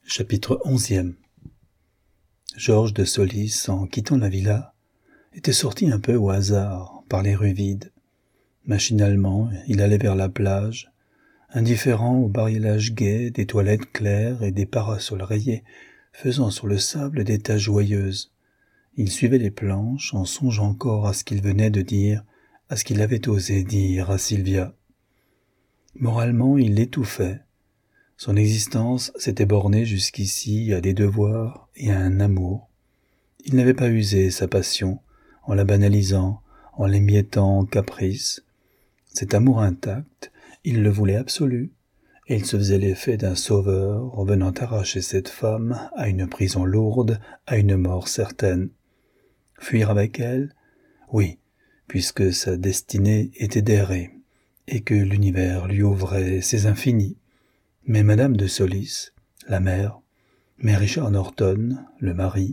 Chapitre 11. Georges de Solis, en quittant la villa, était sorti un peu au hasard par les rues vides. Machinalement, il allait vers la plage, indifférent au bariolage gai des toilettes claires et des parasols rayés, faisant sur le sable des taches joyeuses. Il suivait les planches en songeant encore à ce qu'il venait de dire, à ce qu'il avait osé dire à Sylvia. Moralement, il l'étouffait. Son existence s'était bornée jusqu'ici à des devoirs et à un amour. Il n'avait pas usé sa passion, en la banalisant, en l'émiettant en caprice. Cet amour intact, il le voulait absolu, et il se faisait l'effet d'un sauveur revenant arracher cette femme à une prison lourde, à une mort certaine. Fuir avec elle? Oui, puisque sa destinée était d'errer, et que l'univers lui ouvrait ses infinis. Mais Madame de Solis, la mère, mais Richard Norton, le mari,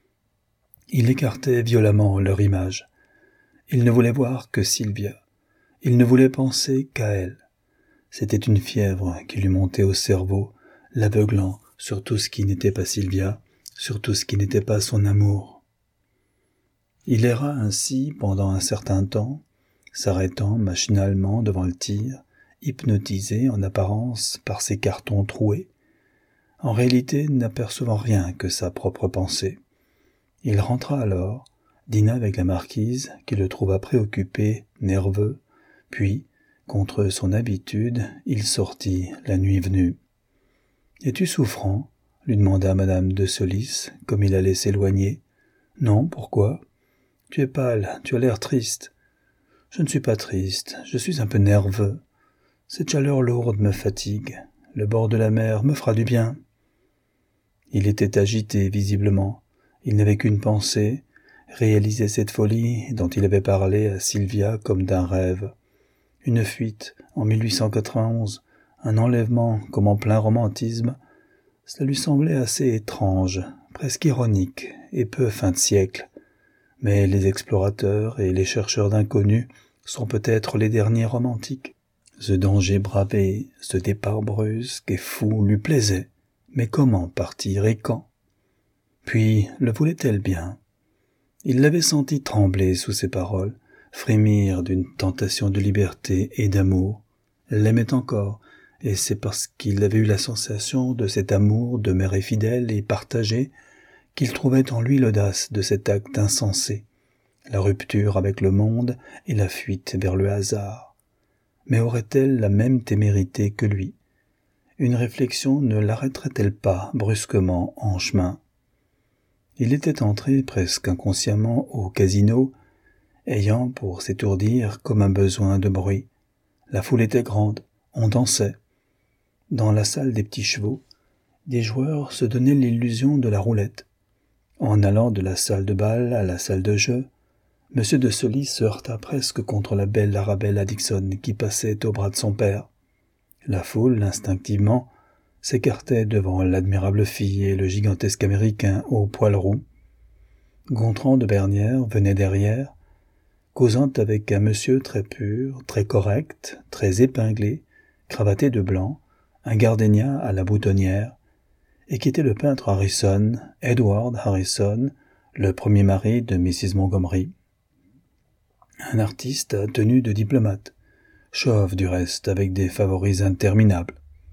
il écartait violemment leur image. Il ne voulait voir que Sylvia. Il ne voulait penser qu'à elle. C'était une fièvre qui lui montait au cerveau, l'aveuglant sur tout ce qui n'était pas Sylvia, sur tout ce qui n'était pas son amour. Il erra ainsi pendant un certain temps, s'arrêtant machinalement devant le tir, hypnotisé en apparence par ses cartons troués, en réalité n'apercevant rien que sa propre pensée. Il rentra alors, dîna avec la marquise, qui le trouva préoccupé, nerveux, puis, contre son habitude, il sortit la nuit venue. « Es-tu souffrant ?» lui demanda Madame de Solis, comme il allait s'éloigner. « Non, pourquoi ? Tu es pâle, tu as l'air triste. »« Je ne suis pas triste, je suis un peu nerveux. Cette chaleur lourde me fatigue. Le bord de la mer me fera du bien. » Il était agité, visiblement. Il n'avait qu'une pensée, réaliser cette folie dont il avait parlé à Sylvia comme d'un rêve. Une fuite en 1891, un enlèvement comme en plein romantisme, cela lui semblait assez étrange, presque ironique et peu fin de siècle. Mais les explorateurs et les chercheurs d'inconnus sont peut-être les derniers romantiques. Ce danger bravé, ce départ brusque et fou lui plaisait. Mais comment partir et quand ? Puis, le voulait-elle bien ? Il l'avait senti trembler sous ses paroles, frémir d'une tentation de liberté et d'amour. Elle l'aimait encore, et c'est parce qu'il avait eu la sensation de cet amour demeuré fidèle et partagé qu'il trouvait en lui l'audace de cet acte insensé, la rupture avec le monde et la fuite vers le hasard. Mais aurait-elle la même témérité que lui ? Une réflexion ne l'arrêterait-elle pas brusquement en chemin ? Il était entré presque inconsciemment au casino, ayant pour s'étourdir comme un besoin de bruit. La foule était grande, on dansait. Dans la salle des petits chevaux, des joueurs se donnaient l'illusion de la roulette. En allant de la salle de bal à la salle de jeu, M. de Solis se heurta presque contre la belle Arabella Dixon qui passait au bras de son père. La foule, instinctivement, s'écartait devant l'admirable fille et le gigantesque Américain aux poils roux. Gontran de Bernières venait derrière, causant avec un monsieur très pur, très correct, très épinglé, cravaté de blanc, un gardénia à la boutonnière, et qui était le peintre Harrison, Edward Harrison, le premier mari de Mrs. Montgomery. Un artiste à tenue de diplomate, chauve du reste, avec des favoris interminables.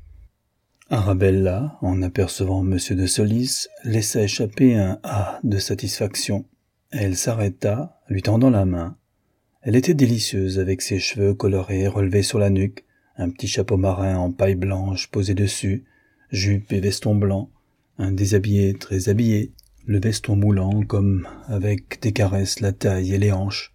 Arabella, en apercevant M. de Solis, laissa échapper un « ah » de satisfaction. Elle s'arrêta, lui tendant la main. Elle était délicieuse avec ses cheveux colorés relevés sur la nuque, un petit chapeau marin en paille blanche posé dessus, jupe et veston blanc, un déshabillé très habillé, le veston moulant comme avec des caresses la taille et les hanches.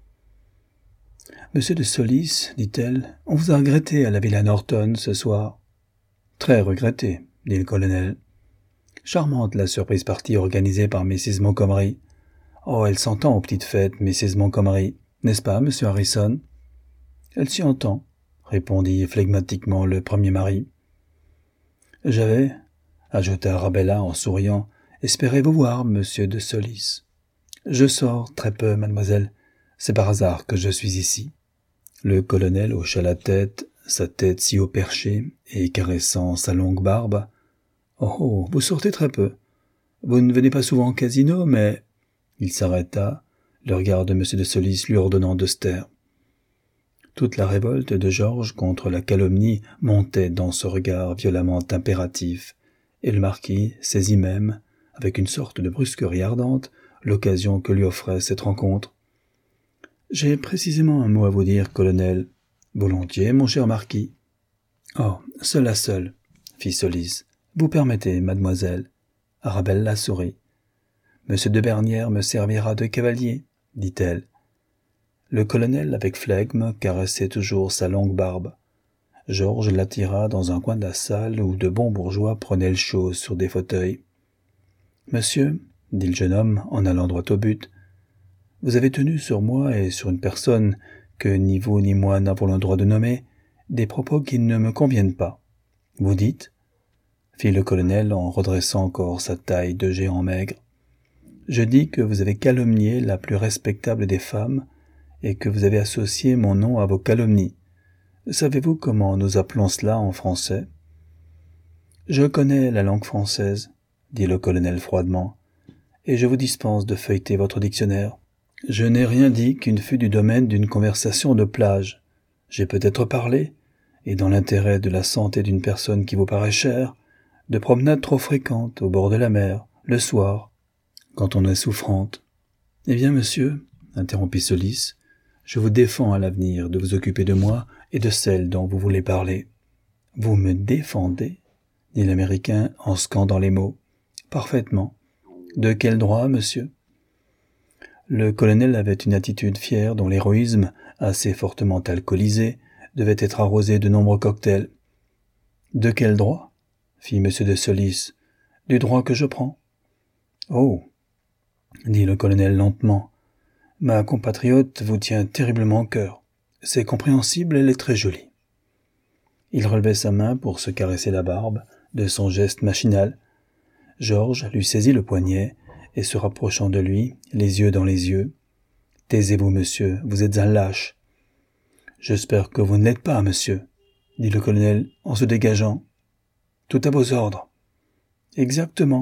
« Monsieur de Solis, dit-elle, on vous a regretté à la Villa Norton ce soir. » « Très regretté, dit le colonel. Charmante la surprise partie organisée par Mrs. Montgomery. Oh, elle s'entend aux petites fêtes, Mrs. Montgomery, n'est-ce pas, monsieur Harrison ? Elle s'y entend, répondit flegmatiquement le premier mari. J'avais, ajouta Arabella en souriant, espéré vous voir, monsieur de Solis. Je sors très peu, mademoiselle. C'est par hasard que je suis ici. Le colonel hocha la tête, sa tête si haut perchée et caressant sa longue barbe. Oh, vous sortez très peu. Vous ne venez pas souvent au casino, mais... » Il s'arrêta, le regard de M. de Solis lui ordonnant de se taire. Toute la révolte de Georges contre la calomnie montait dans ce regard violemment impératif, et le marquis saisit même, avec une sorte de brusquerie ardente, l'occasion que lui offrait cette rencontre. « J'ai précisément un mot à vous dire, colonel. »« Volontiers, mon cher marquis. »« Oh, seul à seul, » fit Solis. « Vous permettez, mademoiselle. » Arabella sourit. « Monsieur de Bernières me servira de cavalier, » dit-elle. Le colonel, avec flegme, caressait toujours sa longue barbe. Georges l'attira dans un coin de la salle où de bons bourgeois prenaient le chaud sur des fauteuils. « Monsieur, » dit le jeune homme en allant droit au but, « vous avez tenu sur moi et sur une personne que ni vous ni moi n'avons le droit de nommer des propos qui ne me conviennent pas. Vous dites, » fit le colonel en redressant encore sa taille de géant maigre, « je dis que vous avez calomnié la plus respectable des femmes et que vous avez associé mon nom à vos calomnies. Savez-vous comment nous appelons cela en français ? » « Je connais la langue française, » dit le colonel froidement, « et je vous dispense de feuilleter votre dictionnaire. Je n'ai rien dit qui ne fût du domaine d'une conversation de plage. J'ai peut-être parlé, et dans l'intérêt de la santé d'une personne qui vous paraît chère, de promenades trop fréquentes au bord de la mer, le soir, quand on est souffrante. Eh bien, monsieur, interrompit Solis, je vous défends à l'avenir de vous occuper de moi et de celle dont vous voulez parler. Vous me défendez, dit l'Américain en scandant les mots. Parfaitement. De quel droit, monsieur? Le colonel avait une attitude fière dont l'héroïsme, assez fortement alcoolisé, devait être arrosé de nombreux cocktails. De quel droit? Fit M. de Solis. Du droit que je prends. Oh, dit le colonel lentement. Ma compatriote vous tient terriblement au cœur. C'est compréhensible, elle est très jolie. Il relevait sa main pour se caresser la barbe, de son geste machinal. Georges lui saisit le poignet, et se rapprochant de lui, les yeux dans les yeux. « Taisez-vous, monsieur, vous êtes un lâche. »« J'espère que vous ne l'êtes pas, monsieur, » dit le colonel en se dégageant. « Tout à vos ordres. »« Exactement, »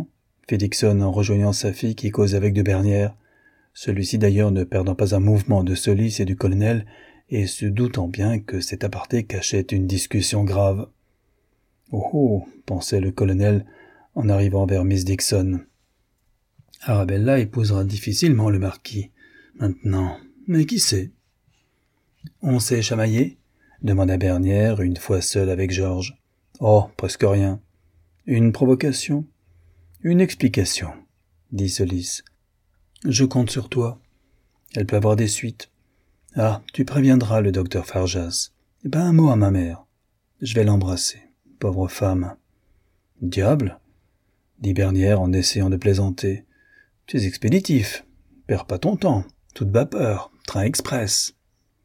fit Dickson en rejoignant sa fille qui causait avec de Bernières, celui-ci d'ailleurs ne perdant pas un mouvement de Solis et du colonel, et se doutant bien que cet aparté cachait une discussion grave. « Oh oh !» pensait le colonel en arrivant vers Miss Dickson. « Arabella épousera difficilement le marquis, maintenant, mais qui sait ?»« On s'est chamaillé ?» demanda Bernières, une fois seul avec Georges. « Oh, presque rien. »« Une provocation ?»« Une explication, » dit Solis. « Je compte sur toi. Elle peut avoir des suites. Ah, tu préviendras le docteur Farjas. Et pas un mot à ma mère. Je vais l'embrasser. Pauvre femme. »« Diable !» dit Bernières en essayant de plaisanter. « Tu es expéditif. Perds pas ton temps. Toute vapeur. Train express. »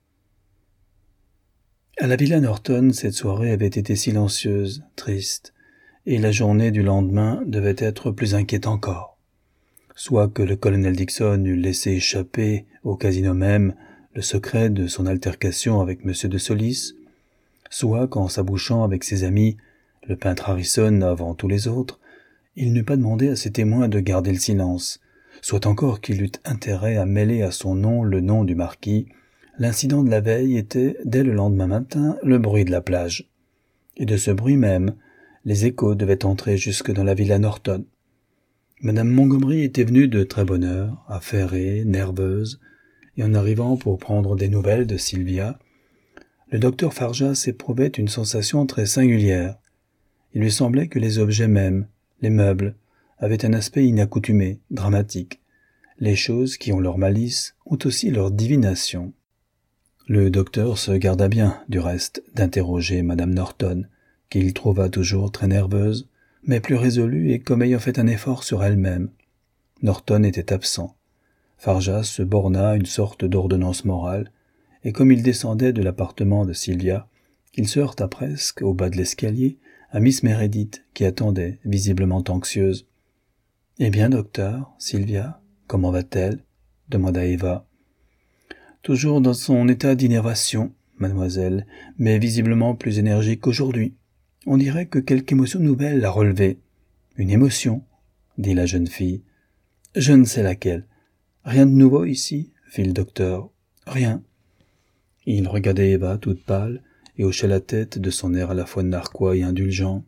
À la Villa Norton, cette soirée avait été silencieuse, triste, et la journée du lendemain devait être plus inquiète encore. Soit que le colonel Dickson eût laissé échapper au casino même le secret de son altercation avec M. de Solis, soit qu'en s'abouchant avec ses amis, le peintre Harrison avant tous les autres, il n'eût pas demandé à ses témoins de garder le silence, soit encore qu'il eût intérêt à mêler à son nom le nom du marquis. L'incident de la veille était, dès le lendemain matin, le bruit de la plage. Et de ce bruit même, les échos devaient entrer jusque dans la Villa Norton. Madame Montgomery était venue de très bonne heure, affairée, nerveuse, et en arrivant pour prendre des nouvelles de Sylvia, le docteur Farjas éprouvait une sensation très singulière. Il lui semblait que les objets mêmes, les meubles, avaient un aspect inaccoutumé, dramatique. Les choses qui ont leur malice ont aussi leur divination. Le docteur se garda bien, du reste, d'interroger madame Norton, qu'il trouva toujours très nerveuse, mais plus résolue et comme ayant fait un effort sur elle-même. Norton était absent. Farjas se borna à une sorte d'ordonnance morale, et comme il descendait de l'appartement de Sylvia, il se heurta presque, au bas de l'escalier, à Miss Meredith, qui attendait, visiblement anxieuse. « Eh bien, docteur, Sylvia, comment va-t-elle » demanda Eva. « Toujours dans son état d'innervation, mademoiselle, mais visiblement plus énergique qu'aujourd'hui. On dirait que quelque émotion nouvelle l'a relevée. » Une émotion, dit la jeune fille. Je ne sais laquelle. Rien de nouveau ici, fit le docteur. Rien. Il regardait Eva toute pâle et hochait la tête de son air à la fois narquois et indulgent.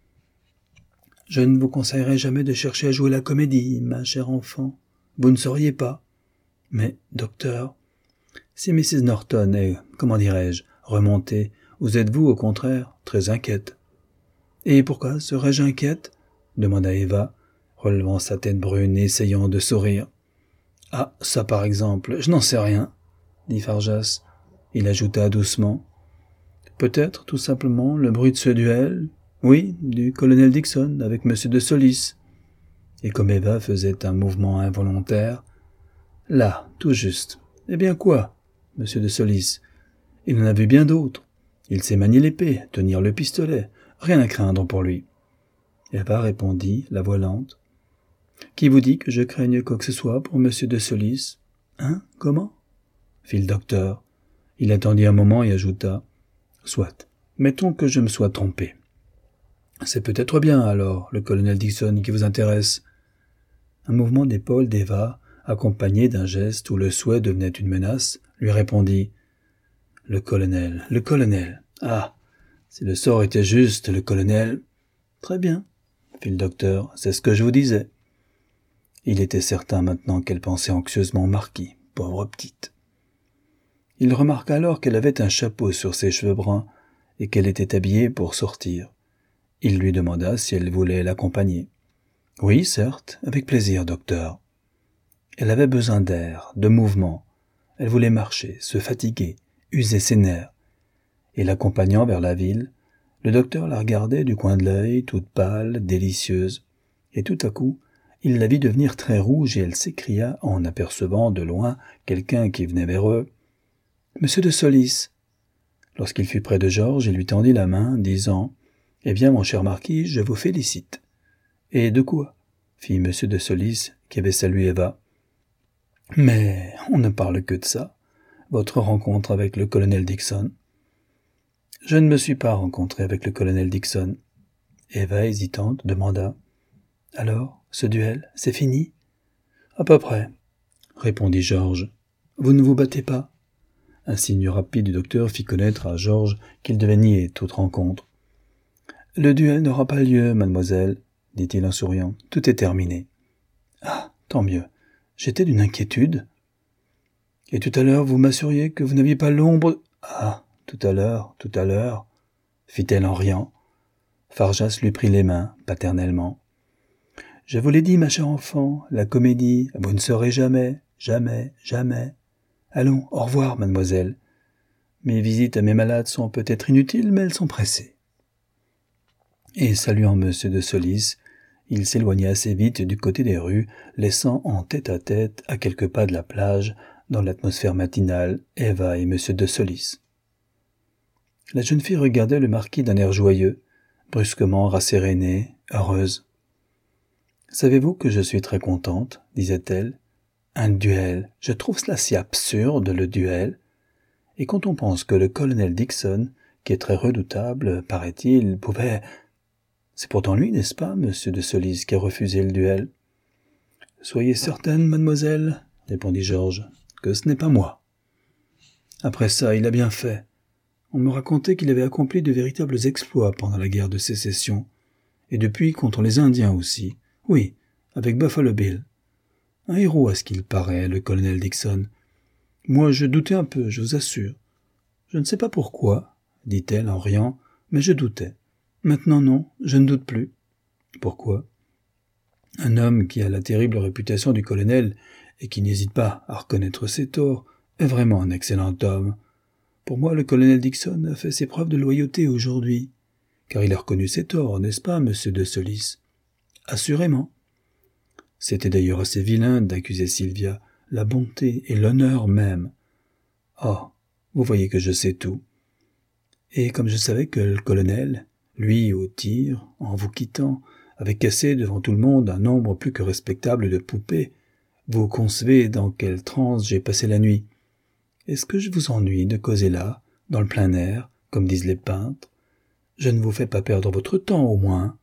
Je ne vous conseillerais jamais de chercher à jouer la comédie, ma chère enfant. Vous ne sauriez pas. Mais, docteur, si Mrs. Norton est, comment dirais-je, remontée, vous êtes-vous, au contraire, très inquiète. Et pourquoi serais-je inquiète? Demanda Eva, relevant sa tête brune et essayant de sourire. Ah, ça par exemple, je n'en sais rien, dit Farjas. Il ajouta doucement. Peut-être tout simplement le bruit de ce duel, oui, du colonel Dixon avec M. de Solis. Et comme Eva faisait un mouvement involontaire, là, tout juste. Eh bien quoi, M. de Solis? Il en a vu bien d'autres. Il sait manier l'épée, tenir le pistolet, rien à craindre pour lui. Eva répondit, la voix lente. Qui vous dit que je craigne quoi que ce soit pour M. de Solis? Hein, comment? Fit le docteur. Il attendit un moment et ajouta. Soit, mettons que je me sois trompé. C'est peut-être bien, alors, le colonel Dixon qui vous intéresse. Un mouvement d'épaule d'Eva, accompagné d'un geste où le souhait devenait une menace, lui répondit. Le colonel. Ah, si le sort était juste, le colonel. Très bien, fit le docteur, c'est ce que je vous disais. Il était certain maintenant qu'elle pensait anxieusement au marquis, pauvre petite. Il remarqua alors qu'elle avait un chapeau sur ses cheveux bruns et qu'elle était habillée pour sortir. Il lui demanda si elle voulait l'accompagner. Oui, certes, avec plaisir, docteur. Elle avait besoin d'air, de mouvement. Elle voulait marcher, se fatiguer, user ses nerfs. Et l'accompagnant vers la ville, le docteur la regardait du coin de l'œil, toute pâle, délicieuse. Et tout à coup, il la vit devenir très rouge et elle s'écria, en apercevant de loin quelqu'un qui venait vers eux. « Monsieur de Solis !» Lorsqu'il fut près de Georges, il lui tendit la main, disant « Eh bien, mon cher marquis, je vous félicite. »« Et de quoi ?» fit monsieur de Solis, qui avait salué Eva. « Mais on ne parle que de ça, votre rencontre avec le colonel Dixon. »« Je ne me suis pas rencontré avec le colonel Dixon. » Eva, hésitante, demanda. « Alors, ce duel, c'est fini ?»« À peu près, » répondit Georges. « Vous ne vous battez pas ?» Un signe rapide du docteur fit connaître à Georges qu'il devait nier toute rencontre. « Le duel n'aura pas lieu, mademoiselle, » dit-il en souriant. « Tout est terminé. »« Ah, tant mieux. J'étais d'une inquiétude. »« Et tout à l'heure, vous m'assuriez que vous n'aviez pas l'ombre... »« Ah, tout à l'heure, » fit-elle en riant. Farjas lui prit les mains, paternellement. « Je vous l'ai dit, ma chère enfant, la comédie, vous ne saurez jamais, jamais, jamais. Allons, au revoir, mademoiselle. Mes visites à mes malades sont peut-être inutiles, mais elles sont pressées. » Et saluant M. de Solis, il s'éloigna assez vite du côté des rues, laissant en tête-à-tête, à quelques pas de la plage, dans l'atmosphère matinale, Eva et M. de Solis. La jeune fille regardait le marquis d'un air joyeux, brusquement rassérénée, heureuse. « Savez-vous que je suis très contente, disait-elle. Un duel, je trouve cela si absurde, le duel. Et quand on pense que le colonel Dixon, qui est très redoutable, paraît-il, pouvait... C'est pourtant lui, n'est-ce pas, monsieur de Solis, qui a refusé le duel? »« Soyez certaine, mademoiselle, répondit Georges, que ce n'est pas moi. Après ça, il a bien fait. On me racontait qu'il avait accompli de véritables exploits pendant la guerre de sécession, et depuis contre les Indiens aussi. Oui, avec Buffalo Bill. Un héros à ce qu'il paraît, le colonel Dixon. Moi, je doutais un peu, je vous assure. Je ne sais pas pourquoi, dit-elle en riant, mais je doutais. Maintenant non, je ne doute plus. Pourquoi? Un homme qui a la terrible réputation du colonel et qui n'hésite pas à reconnaître ses torts est vraiment un excellent homme. Pour moi, le colonel Dixon a fait ses preuves de loyauté aujourd'hui, car il a reconnu ses torts, n'est-ce pas, monsieur de Solis? Assurément. C'était d'ailleurs assez vilain d'accuser Sylvia, la bonté et l'honneur même. Oh, vous voyez que je sais tout. Et comme je savais que le colonel, lui, au tir, en vous quittant, avait cassé devant tout le monde un nombre plus que respectable de poupées, vous concevez dans quelle transe j'ai passé la nuit. Est-ce que je vous ennuie de causer là, dans le plein air, comme disent les peintres? Je ne vous fais pas perdre votre temps, au moins.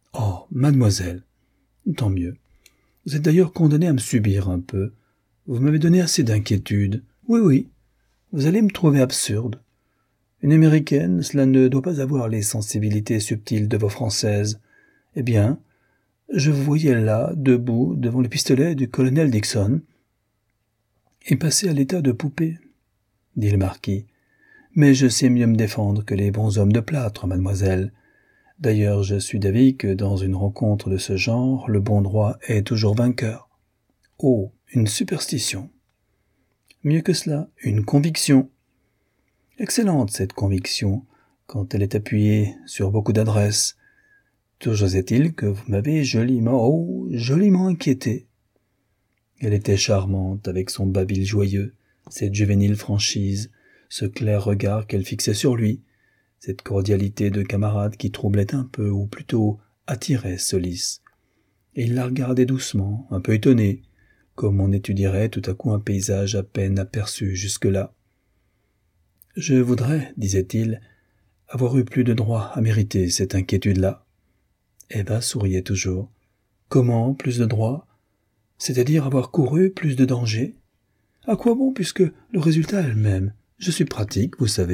Oh, mademoiselle, tant mieux. Vous êtes d'ailleurs condamnée à me subir un peu. Vous m'avez donné assez d'inquiétude. Oui, oui, vous allez me trouver absurde. Une Américaine, cela ne doit pas avoir les sensibilités subtiles de vos Françaises. Eh bien, je vous voyais là, debout, devant le pistolet du colonel Dixon, et passé à l'état de poupée, dit le marquis. Mais je sais mieux me défendre que les bons hommes de plâtre, mademoiselle. D'ailleurs, je suis d'avis que dans une rencontre de ce genre, le bon droit est toujours vainqueur. Oh, une superstition. Mieux que cela, une conviction. Excellente cette conviction, quand elle est appuyée sur beaucoup d'adresse. Toujours est-il que vous m'avez joliment inquiété. Elle était charmante avec son babil joyeux, cette juvénile franchise, ce clair regard qu'elle fixait sur lui, cette cordialité de camarade qui troublait un peu, ou plutôt attirait Solis. Et il la regardait doucement, un peu étonné, comme on étudierait tout à coup un paysage à peine aperçu jusque-là. « Je voudrais, disait-il, avoir eu plus de droit à mériter cette inquiétude-là. » Eva souriait toujours. « Comment plus de droit ? C'est-à-dire avoir couru plus de danger ? À quoi bon, puisque le résultat est le même ? Je suis pratique, vous savez. »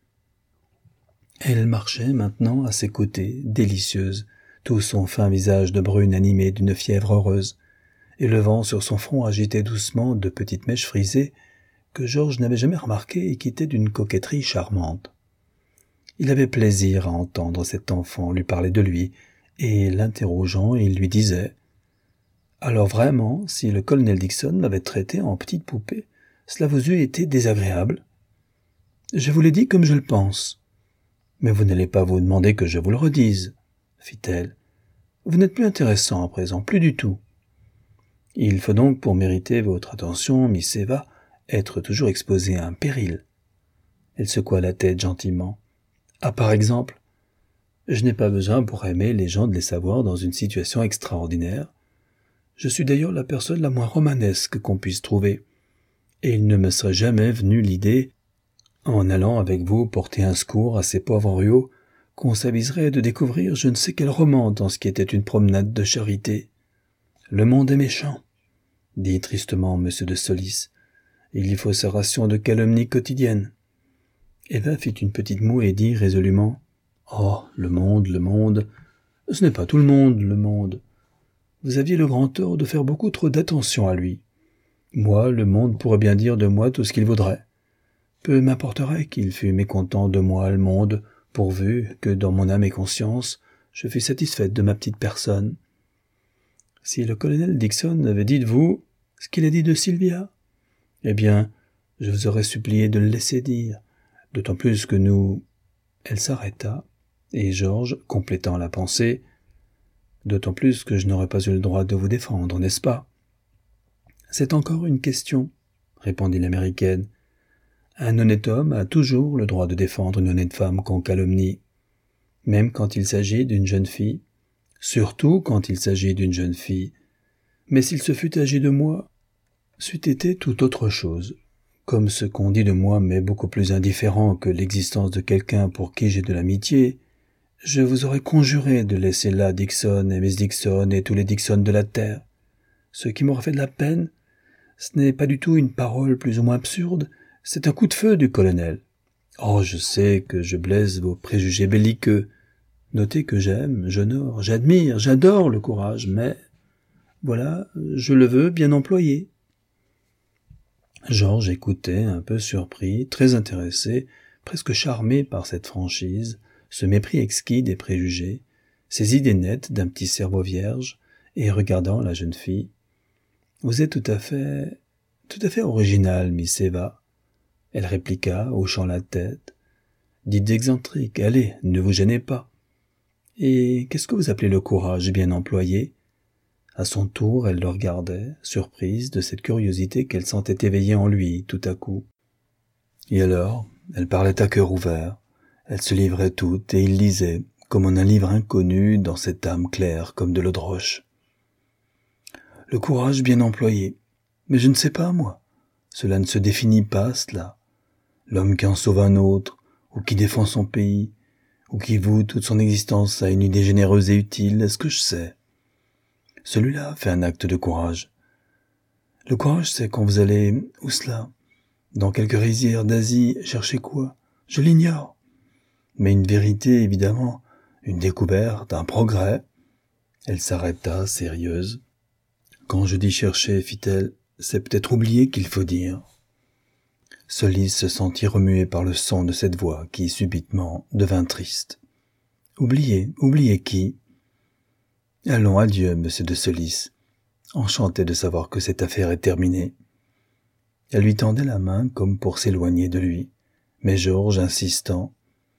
Elle marchait maintenant à ses côtés, délicieuse, tout son fin visage de brune animé d'une fièvre heureuse, et le vent sur son front agitait doucement de petites mèches frisées que Georges n'avait jamais remarquées et qui étaient d'une coquetterie charmante. Il avait plaisir à entendre cet enfant lui parler de lui, et l'interrogeant, il lui disait « Alors vraiment, si le colonel Dixon m'avait traité en petite poupée, cela vous eût été désagréable ? Je vous l'ai dit comme je le pense. Mais vous n'allez pas vous demander que je vous le redise, fit-elle. Vous n'êtes plus intéressant à présent, plus du tout. Il faut donc, pour mériter votre attention, Miss Eva, être toujours exposée à un péril. Elle secoua la tête gentiment. Ah, par exemple, je n'ai pas besoin pour aimer les gens de les savoir dans une situation extraordinaire. Je suis d'ailleurs la personne la moins romanesque qu'on puisse trouver, et il ne me serait jamais venu l'idée, en allant avec vous porter un secours à ces pauvres Henriot, qu'on s'aviserait de découvrir je ne sais quel roman dans ce qui était une promenade de charité. Le monde est méchant, dit tristement M. de Solis. Il y faut sa ration de calomnie quotidienne. Eva fit une petite moue et dit résolument « Oh, le monde, ce n'est pas tout le monde. Vous aviez le grand tort de faire beaucoup trop d'attention à lui. Moi, le monde pourrait bien dire de moi tout ce qu'il voudrait. Peu m'importerait qu'il fût mécontent de moi, le monde, pourvu que dans mon âme et conscience, je fus satisfaite de ma petite personne. Si le colonel Dixon avait dit de vous ce qu'il a dit de Sylvia, eh bien, je vous aurais supplié de le laisser dire, d'autant plus que nous... » Elle s'arrêta, et Georges, complétant la pensée, « D'autant plus que je n'aurais pas eu le droit de vous défendre, n'est-ce pas ?»« C'est encore une question, » répondit l'Américaine. « Un honnête homme a toujours le droit de défendre une honnête femme qu'on calomnie, même quand il s'agit d'une jeune fille, surtout quand il s'agit d'une jeune fille. Mais s'il se fût agi de moi, c'eût été tout autre chose. Comme ce qu'on dit de moi m'est beaucoup plus indifférent que l'existence de quelqu'un pour qui j'ai de l'amitié, je vous aurais conjuré de laisser là Dixon et Miss Dixon et tous les Dixon de la terre. Ce qui m'aurait fait de la peine, ce n'est pas du tout une parole plus ou moins absurde, c'est un coup de feu du colonel. Oh, je sais que je blesse vos préjugés belliqueux. Notez que j'aime, j'honore, j'admire, j'adore le courage, mais, voilà, je le veux bien employé. » Georges écoutait, un peu surpris, très intéressé, presque charmé par cette franchise, ce mépris exquis des préjugés, ces idées nettes d'un petit cerveau vierge, et regardant la jeune fille. « Vous êtes tout à fait originale, Miss Eva. » Elle répliqua, hochant la tête. « Dites excentrique, allez, ne vous gênez pas. Et qu'est-ce que vous appelez le courage bien employé ?» À son tour, elle le regardait, surprise de cette curiosité qu'elle sentait éveiller en lui tout à coup. Et alors, elle parlait à cœur ouvert, elle se livrait toute et il lisait, comme en un livre inconnu, dans cette âme claire comme de l'eau de roche. Le courage bien employé. Mais je ne sais pas, moi. Cela ne se définit pas, cela. L'homme qui en sauve un autre, ou qui défend son pays, ou qui voue toute son existence à une idée généreuse et utile, est-ce que je sais? Celui-là fait un acte de courage. Le courage, c'est quand vous allez, où cela? Dans quelque rizière d'Asie, chercher quoi? Je l'ignore. Mais une vérité, évidemment, une découverte, un progrès. Elle s'arrêta, sérieuse. Quand je dis chercher, fit-elle, c'est peut-être oublier qu'il faut dire. Solis se sentit remué par le son de cette voix qui, subitement, devint triste. Oublier qui? Allons, adieu, monsieur de Solis. Enchanté de savoir que cette affaire est terminée. Elle lui tendait la main comme pour s'éloigner de lui, mais Georges, insistant,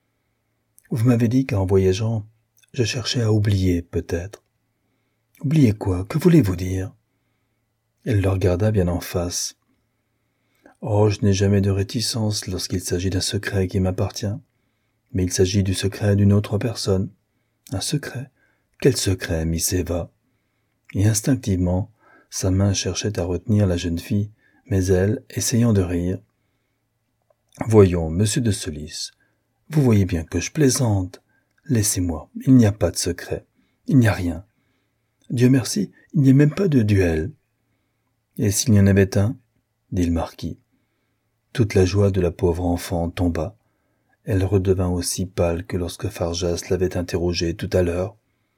« Vous m'avez dit qu'en voyageant, je cherchais à oublier, peut-être. » « Oublier quoi? Que voulez-vous dire ?» Elle le regarda bien en face. « Oh, je n'ai jamais de réticence lorsqu'il s'agit d'un secret qui m'appartient. Mais il s'agit du secret d'une autre personne. Un secret? Quel secret, Miss Eva ?» Et instinctivement, sa main cherchait à retenir la jeune fille, mais elle, essayant de rire, « Voyons, monsieur de Solis, vous voyez bien que je plaisante. Laissez-moi, il n'y a pas de secret, il n'y a rien. Dieu merci, il n'y a même pas de duel. » « Et s'il y en avait un ?» dit le marquis. Toute la joie de la pauvre enfant tomba. Elle redevint aussi pâle que lorsque Farjas l'avait interrogée tout à l'heure.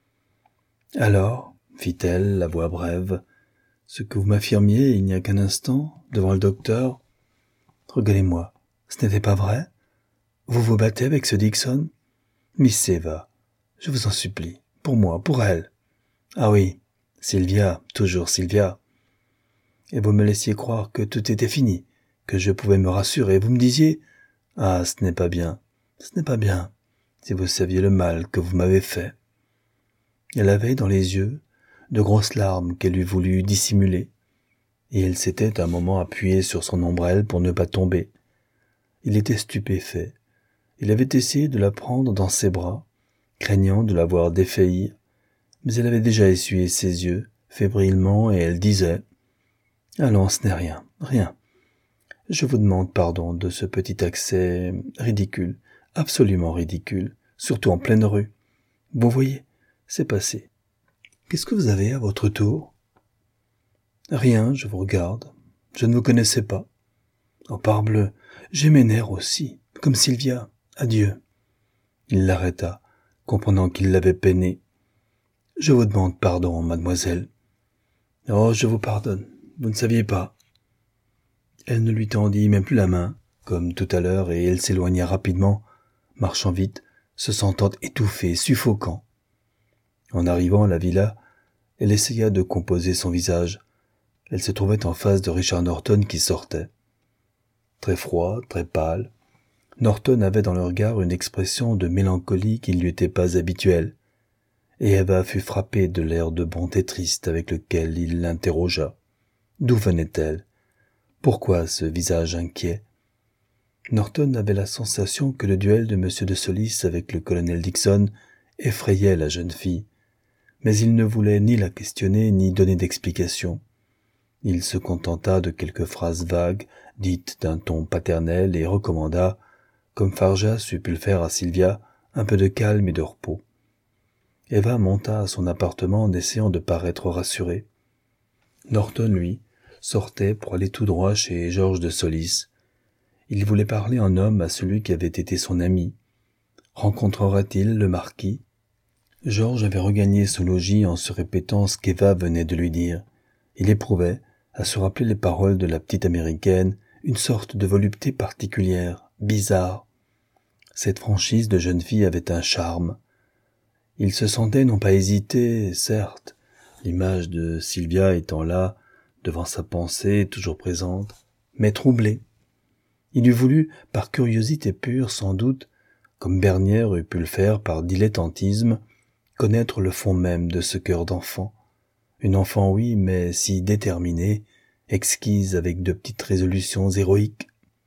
« Alors, fit-elle, la voix brève, ce que vous m'affirmiez il n'y a qu'un instant, devant le docteur, regardez-moi, ce n'était pas vrai? Vous vous battez avec ce Dixon? Miss Eva, je vous en supplie, pour moi, pour elle. Ah oui, Sylvia, toujours Sylvia. Et vous me laissiez croire que tout était fini, que je pouvais me rassurer. Vous me disiez, ah, ce n'est pas bien, si vous saviez le mal que vous m'avez fait. Elle avait dans les yeux de grosses larmes qu'elle eût voulu dissimuler, et elle s'était un moment appuyée sur son ombrelle pour ne pas tomber. Il était stupéfait. Il avait essayé de la prendre dans ses bras, craignant de la voir défaillir, mais elle avait déjà essuyé ses yeux, fébrilement, et elle disait « Allons, ce n'est rien, rien. Je vous demande pardon de ce petit accès ridicule, absolument ridicule, surtout en pleine rue. Vous voyez, c'est passé. Qu'est-ce que vous avez à votre tour? » « Rien, je vous regarde. Je ne vous connaissais pas. Oh, parbleu, j'ai mes nerfs aussi, comme Sylvia. Adieu. » Il l'arrêta, comprenant qu'il l'avait peinée. « Je vous demande pardon, mademoiselle. »« Oh, je vous pardonne. Vous ne saviez pas. » Elle ne lui tendit même plus la main, comme tout à l'heure, et elle s'éloigna rapidement, marchant vite, se sentant étouffée, suffocant. En arrivant à la villa, elle essaya de composer son visage. Elle se trouvait en face de Richard Norton qui sortait. Très froid, très pâle, Norton avait dans le regard une expression de mélancolie qui ne lui était pas habituelle, et Eva fut frappée de l'air de bonté triste avec lequel il l'interrogea. D'où venait-elle? Pourquoi ce visage inquiet? Norton avait la sensation que le duel de M. de Solis avec le colonel Dixon effrayait la jeune fille, mais il ne voulait ni la questionner ni donner d'explication. Il se contenta de quelques phrases vagues, dites d'un ton paternel, et recommanda, comme Farjas eût pu le faire à Sylvia, un peu de calme et de repos. Eva monta à son appartement en essayant de paraître rassurée. Norton, lui, sortait pour aller tout droit chez Georges de Solis. Il voulait parler en homme à celui qui avait été son ami. Rencontrerait-il le marquis? Georges avait regagné son logis en se répétant ce qu'Eva venait de lui dire. Il éprouvait, à se rappeler les paroles de la petite américaine, une sorte de volupté particulière, bizarre. Cette franchise de jeune fille avait un charme. Il se sentait non pas hésiter, certes, l'image de Sylvia étant là, devant sa pensée toujours présente, mais troublé. Il eût voulu, par curiosité pure sans doute, comme Bernière eût pu le faire par dilettantisme, connaître le fond même de ce cœur d'enfant. Une enfant, oui, mais si déterminée, exquise avec de petites résolutions héroïques.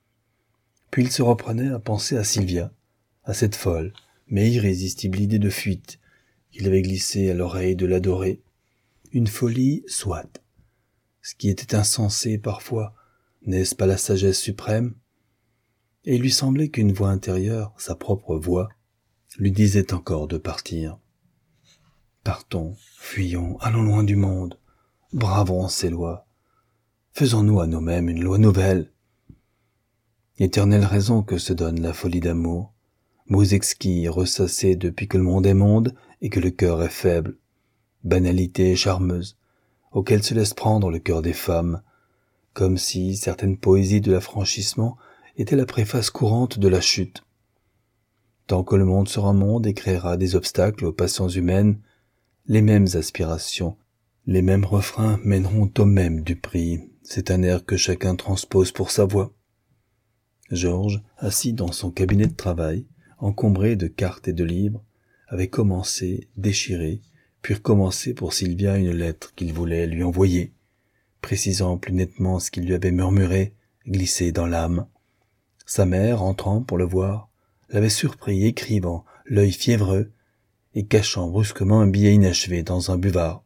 Puis il se reprenait à penser à Sylvia, à cette folle, mais irrésistible idée de fuite qu'il avait glissée à l'oreille de l'adorée. Une folie, soit. Ce qui était insensé parfois, n'est-ce pas la sagesse suprême? Et il lui semblait qu'une voix intérieure, sa propre voix, lui disait encore de partir. Partons, fuyons, allons loin du monde, bravons ces lois, faisons-nous à nous-mêmes une loi nouvelle. Éternelle raison que se donne la folie d'amour, mots exquis ressassés depuis que le monde est monde et que le cœur est faible, banalité charmeuse, auquel se laisse prendre le cœur des femmes, comme si certaines poésies de l'affranchissement étaient la préface courante de la chute. Tant que le monde sera monde et créera des obstacles aux passions humaines, les mêmes aspirations, les mêmes refrains mèneront au même du prix. C'est un air que chacun transpose pour sa voix. Georges, assis dans son cabinet de travail, encombré de cartes et de livres, avait commencé, déchiré, puis recommencé pour Sylvia une lettre qu'il voulait lui envoyer, précisant plus nettement ce qu'il lui avait murmuré, glissé dans l'âme. Sa mère, entrant pour le voir, l'avait surpris écrivant, l'œil fiévreux, et cachant brusquement un billet inachevé dans un buvard.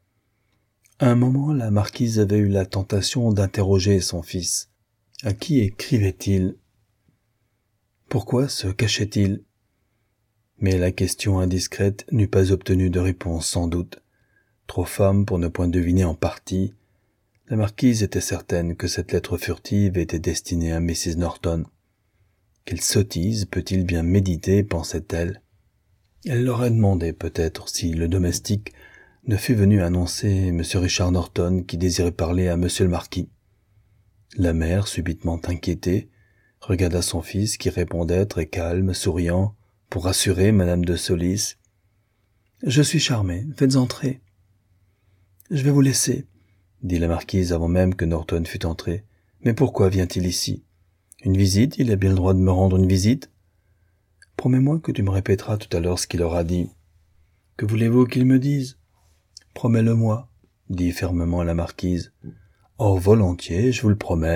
À un moment, la marquise avait eu la tentation d'interroger son fils. À qui écrivait-il? Pourquoi se cachait-il? Mais la question indiscrète n'eut pas obtenu de réponse sans doute. Trop femme pour ne point deviner en partie, la marquise était certaine que cette lettre furtive était destinée à Mrs. Norton. Quelle sottise peut-il bien méditer, pensait-elle. Elle l'aurait demandé peut-être si le domestique ne fût venu annoncer M. Richard Norton qui désirait parler à M. le marquis. La mère, subitement inquiétée, regarda son fils qui répondait très calme, souriant, pour rassurer Madame de Solis. « Je suis charmée, faites entrer. »« Je vais vous laisser, » dit la marquise avant même que Norton fût entré. « Mais pourquoi vient-il ici? Une visite? Il a bien le droit de me rendre une visite. Promets-moi que tu me répéteras tout à l'heure ce qu'il aura dit. »« Que voulez-vous qu'il me dise? »« Promets-le-moi, » dit fermement la marquise. « Oh, volontiers, je vous le promets. »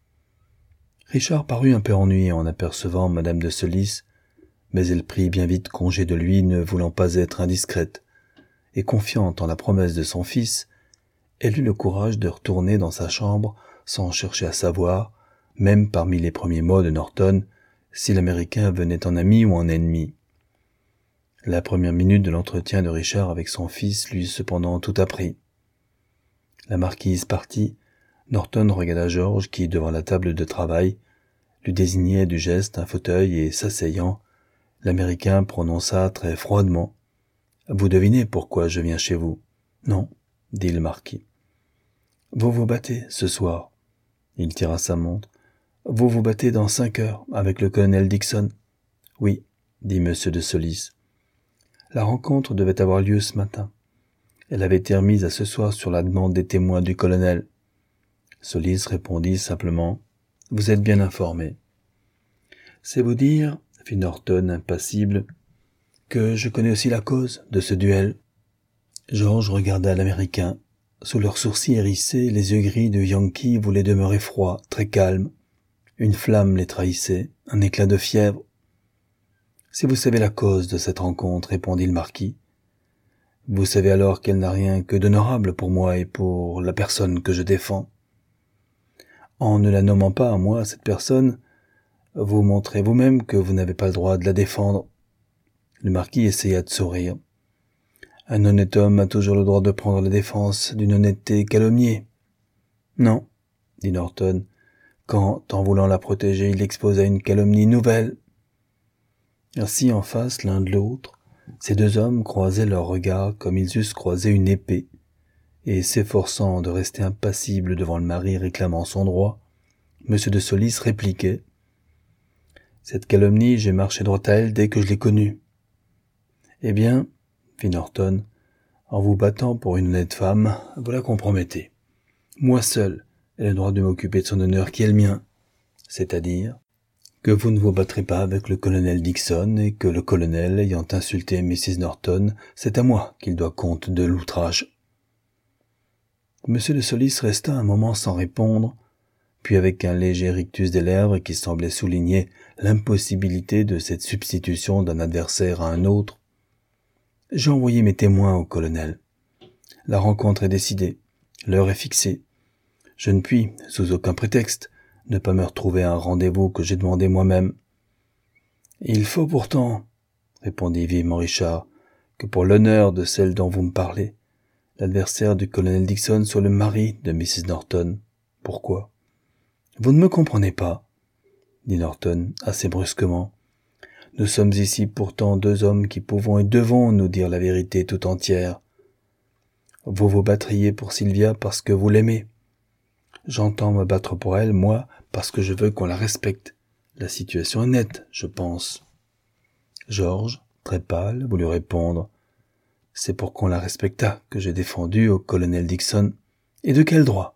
Richard parut un peu ennuyé en apercevant Madame de Solis, mais elle prit bien vite congé de lui, ne voulant pas être indiscrète, et confiante en la promesse de son fils, elle eut le courage de retourner dans sa chambre sans chercher à savoir, même parmi les premiers mots de Norton, si l'Américain venait en ami ou en ennemi. La première minute de l'entretien de Richard avec son fils lui eut cependant tout appris. La marquise partit, Norton regarda Georges qui, devant la table de travail, lui désignait du geste un fauteuil et, s'asseyant, l'Américain prononça très froidement « Vous devinez pourquoi je viens chez vous ?»« Non, » dit le marquis. « Vous vous battez ce soir. » Il tira sa montre. « Vous vous battez dans 5 heures avec le colonel Dixon. »« Oui, » dit M. de Solis. La rencontre devait avoir lieu ce matin. Elle avait été remise à ce soir sur la demande des témoins du colonel. Solis répondit simplement « Vous êtes bien informé. » « C'est vous dire, » fit Norton impassible, « que je connais aussi la cause de ce duel. » Georges regarda l'Américain. Sous leurs sourcils hérissés, les yeux gris de Yankee voulaient demeurer froids, très calmes. Une flamme les trahissait, un éclat de fièvre. « Si vous savez la cause de cette rencontre, » répondit le marquis, « vous savez alors qu'elle n'a rien que d'honorable pour moi et pour la personne que je défends. En ne la nommant pas à moi, cette personne, vous montrez vous-même que vous n'avez pas le droit de la défendre. » Le marquis essaya de sourire. « Un honnête homme a toujours le droit de prendre la défense d'une honnêteté calomniée. »« Non, » dit Norton, quand, en voulant la protéger, il expose à une calomnie nouvelle. Ainsi, en face l'un de l'autre, ces deux hommes croisaient leurs regards comme ils eussent croisé une épée, et s'efforçant de rester impassible devant le mari réclamant son droit, M. de Solis répliquait. « Cette calomnie, j'ai marché droit à elle dès que je l'ai connue. »« Eh bien, » fit Norton, « en vous battant pour une honnête femme, vous la compromettez. Moi seul ai le droit de m'occuper de son honneur qui est le mien, c'est-à-dire que vous ne vous battrez pas avec le colonel Dixon et que le colonel, ayant insulté Mrs. Norton, c'est à moi qu'il doit compte de l'outrage. » M. de Solis resta un moment sans répondre, puis avec un léger rictus des lèvres qui semblait souligner l'impossibilité de cette substitution d'un adversaire à un autre. « J'ai envoyé mes témoins au colonel. La rencontre est décidée, l'heure est fixée. Je ne puis, sous aucun prétexte, ne pas me retrouver à un rendez-vous que j'ai demandé moi-même. Il faut pourtant, » répondit vivement Richard, que pour l'honneur de celle dont vous me parlez, l'adversaire du colonel Dixon soit le mari de Mrs. Norton. Pourquoi? Vous ne me comprenez pas, dit Norton assez brusquement. Nous sommes ici pourtant deux hommes qui pouvons et devons nous dire la vérité tout entière. Vous vous battriez pour Sylvia parce que vous l'aimez. J'entends me battre pour elle, moi, parce que je veux qu'on la respecte. La situation est nette, je pense. George, très pâle, voulut répondre. C'est pour qu'on la respectât que j'ai défendu au colonel Dixon. Et de quel droit?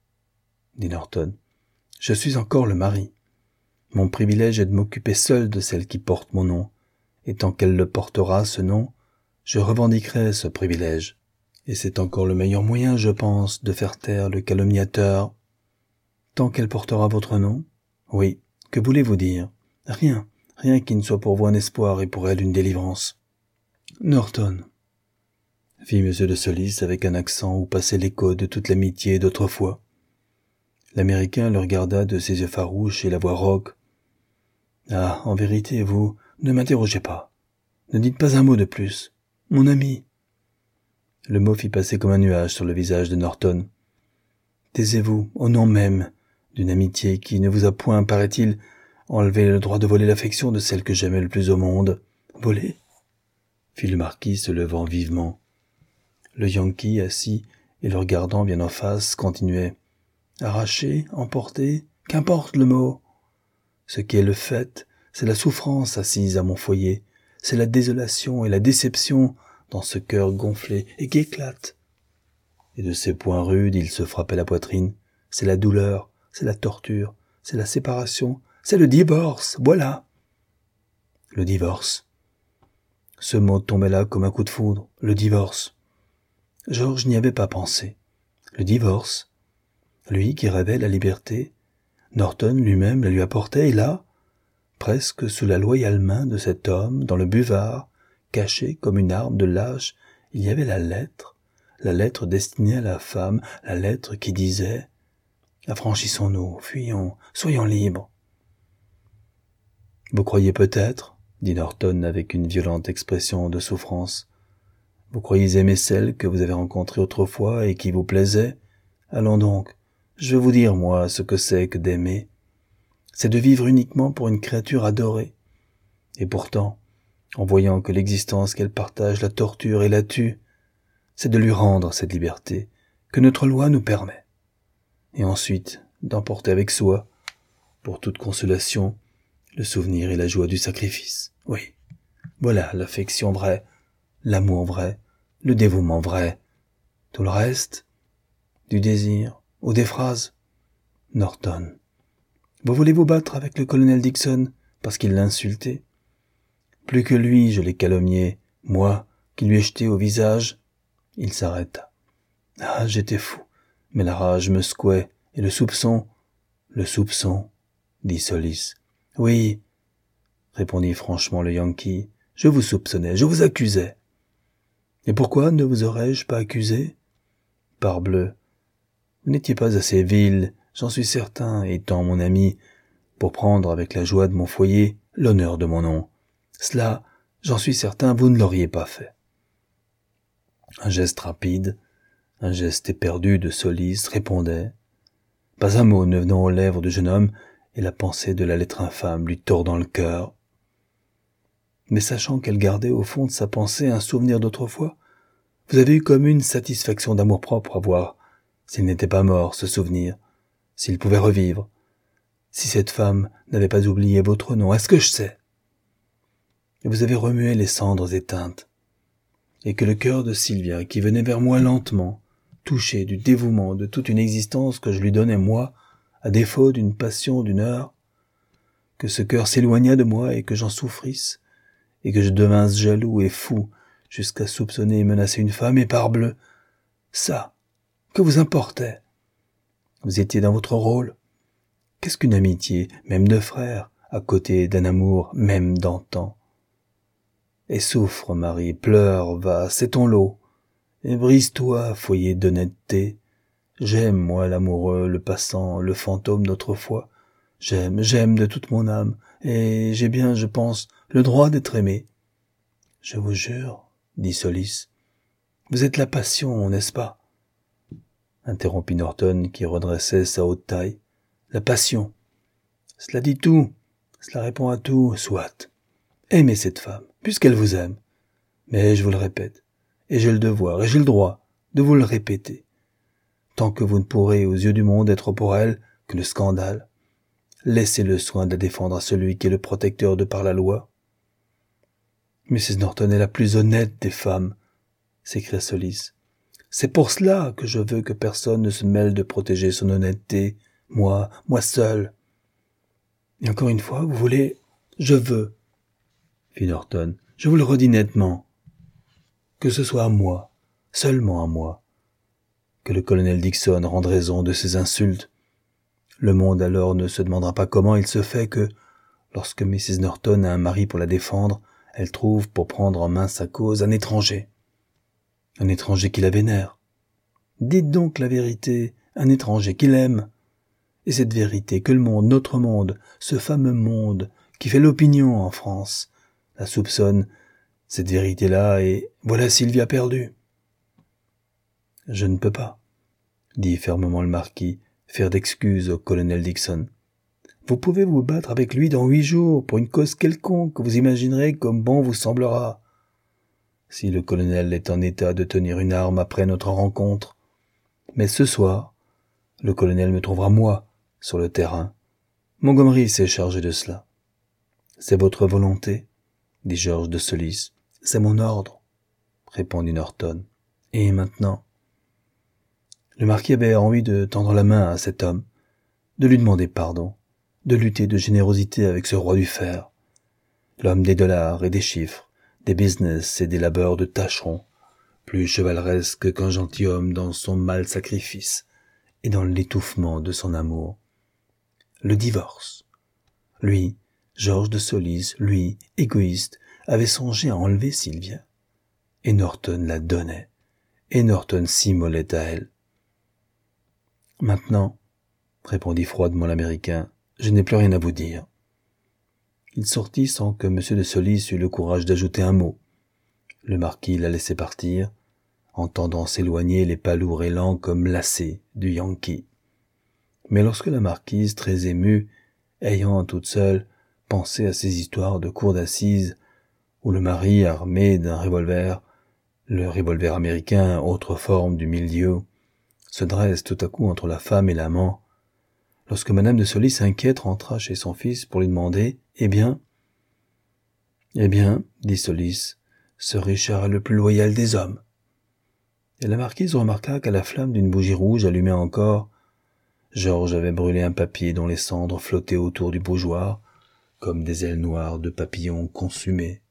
Dit Norton. Je suis encore le mari. Mon privilège est de m'occuper seul de celle qui porte mon nom, et tant qu'elle le portera, ce nom, je revendiquerai ce privilège. Et c'est encore le meilleur moyen, je pense, de faire taire le calomniateur. Tant qu'elle portera votre nom? Oui, que voulez-vous dire? Rien qui ne soit pour vous un espoir et pour elle une délivrance. Norton, fit M. de Solis avec un accent où passait l'écho de toute l'amitié d'autrefois. L'Américain le regarda de ses yeux farouches et la voix rauque. Ah, en vérité, vous ne m'interrogez pas. Ne dites pas un mot de plus. Mon ami. Le mot fit passer comme un nuage sur le visage de Norton. Taisez-vous, au nom même d'une amitié qui ne vous a point, paraît-il, enlevé le droit de voler l'affection de celle que j'aimais le plus au monde. Voler? Fit le marquis, se levant vivement. Le Yankee, assis et le regardant bien en face, continuait. Arracher, emporter, qu'importe le mot. Ce qui est le fait, c'est la souffrance assise à mon foyer, c'est la désolation et la déception dans ce cœur gonflé et qui éclate. Et de ses poings rudes, il se frappait la poitrine. C'est la douleur, c'est la torture, c'est la séparation, c'est le divorce, voilà. Le divorce. Ce mot tombait là comme un coup de foudre, le divorce. Georges n'y avait pas pensé. Le divorce. Lui qui rêvait la liberté, Norton lui-même la lui apportait, et là, presque sous la loyale main de cet homme, dans le buvard, caché comme une arme de lâche, il y avait la lettre destinée à la femme, la lettre qui disait « Affranchissons-nous, fuyons, soyons libres ». « Vous croyez peut-être, » dit Norton avec une violente expression de souffrance, « vous croyez aimer celle que vous avez rencontrée autrefois et qui vous plaisait? Allons donc, je vais vous dire, moi, ce que c'est que d'aimer. C'est de vivre uniquement pour une créature adorée. Et pourtant, en voyant que l'existence qu'elle partage la torture et la tue, c'est de lui rendre cette liberté que notre loi nous permet. Et ensuite, d'emporter avec soi, pour toute consolation, le souvenir et la joie du sacrifice. Oui, voilà l'affection vraie, l'amour vrai, le dévouement vrai. Tout le reste, du désir ou des phrases. Norton, vous voulez vous battre avec le colonel Dixon parce qu'il l'a insulté? Plus que lui, je l'ai calomnié, moi, qui lui ai jeté au visage. Il s'arrêta. Ah, j'étais fou, mais la rage me secouait, et le soupçon, dit Solis. Oui, répondit franchement le Yankee, je vous soupçonnais, je vous accusais. Et pourquoi ne vous aurais-je pas accusé? Parbleu, vous n'étiez pas assez vil, j'en suis certain, étant mon ami, pour prendre avec la joie de mon foyer l'honneur de mon nom. Cela, j'en suis certain, vous ne l'auriez pas fait. Un geste rapide, un geste éperdu de Solis répondait. Pas un mot ne venant aux lèvres du jeune homme, et la pensée de la lettre infâme lui tordant le cœur. Mais sachant qu'elle gardait au fond de sa pensée un souvenir d'autrefois, vous avez eu comme une satisfaction d'amour-propre à voir s'il n'était pas mort, ce souvenir, s'il pouvait revivre, si cette femme n'avait pas oublié votre nom, est-ce que je sais? Et vous avez remué les cendres éteintes, et que le cœur de Sylvia, qui venait vers moi lentement, touché du dévouement de toute une existence que je lui donnais moi, à défaut d'une passion d'une heure, que ce cœur s'éloignât de moi et que j'en souffrisse, et que je devinsse jaloux et fou jusqu'à soupçonner et menacer une femme, et parbleu, ça, que vous importait? Vous étiez dans votre rôle. Qu'est-ce qu'une amitié, même de frères, à côté d'un amour, même d'antan? Et souffre, Marie, pleure, va, c'est ton lot, et brise-toi, foyer d'honnêteté. J'aime, moi, l'amoureux, le passant, le fantôme d'autrefois. J'aime de toute mon âme, et j'ai bien, je pense, le droit d'être aimé. Je vous jure, dit Solis. Vous êtes la passion, n'est-ce pas? Interrompit Norton qui redressait sa haute taille. La passion. Cela dit tout. Cela répond à tout, soit. Aimez cette femme, puisqu'elle vous aime. Mais je vous le répète, et j'ai le devoir, et j'ai le droit de vous le répéter. Tant que vous ne pourrez aux yeux du monde être pour elle que le scandale, laissez le soin de la défendre à celui qui est le protecteur de par la loi. Mrs. Norton est la plus honnête des femmes, s'écria Solis. C'est pour cela que je veux que personne ne se mêle de protéger son honnêteté, moi seul. Et encore une fois, vous voulez, je veux, fit Norton, je vous le redis nettement, que ce soit à moi, seulement à moi, que le colonel Dixon rende raison de ses insultes. Le monde alors ne se demandera pas comment il se fait que, lorsque Mrs. Norton a un mari pour la défendre, elle trouve pour prendre en main sa cause un étranger qui la vénère. Dites donc la vérité, un étranger qui l'aime. Et cette vérité que le monde, notre monde, ce fameux monde qui fait l'opinion en France, la soupçonne, cette vérité-là, et voilà Sylvia perdue. Je ne peux pas, dit fermement le marquis, faire d'excuses au colonel Dixon. Vous pouvez vous battre avec lui dans 8 jours pour une cause quelconque que vous imaginerez comme bon vous semblera. Si le colonel est en état de tenir une arme après notre rencontre. Mais ce soir, le colonel me trouvera moi sur le terrain. Montgomery s'est chargé de cela. C'est votre volonté, dit George de Solis. C'est mon ordre, répondit Norton. Et maintenant? Le marquis avait envie de tendre la main à cet homme, de lui demander pardon, de lutter de générosité avec ce roi du fer, l'homme des dollars et des chiffres, des business et des labeurs de tâcheron, plus chevaleresque qu'un gentilhomme dans son mal sacrifice et dans l'étouffement de son amour. Le divorce. Lui, George de Solis, lui, égoïste, avait songé à enlever Sylvia. Et Norton la donnait, et Norton s'immolait à elle. Maintenant, répondit froidement l'Américain, je n'ai plus rien à vous dire. Il sortit sans que M. de Solis eût le courage d'ajouter un mot. Le marquis la laissait partir, entendant s'éloigner les pas lourds et lents comme lassés du Yankee. Mais lorsque la marquise, très émue, ayant toute seule pensé à ces histoires de cour d'assises, où le mari, armé d'un revolver, le revolver américain, autre forme du milieu, se dresse tout à coup entre la femme et l'amant, lorsque madame de Solis inquiète rentra chez son fils pour lui demander « Eh bien ?» dit Solis, « ce Richard est le plus loyal des hommes. » Et la marquise remarqua qu'à la flamme d'une bougie rouge allumée encore, Georges avait brûlé un papier dont les cendres flottaient autour du bougeoir, comme des ailes noires de papillons consumés.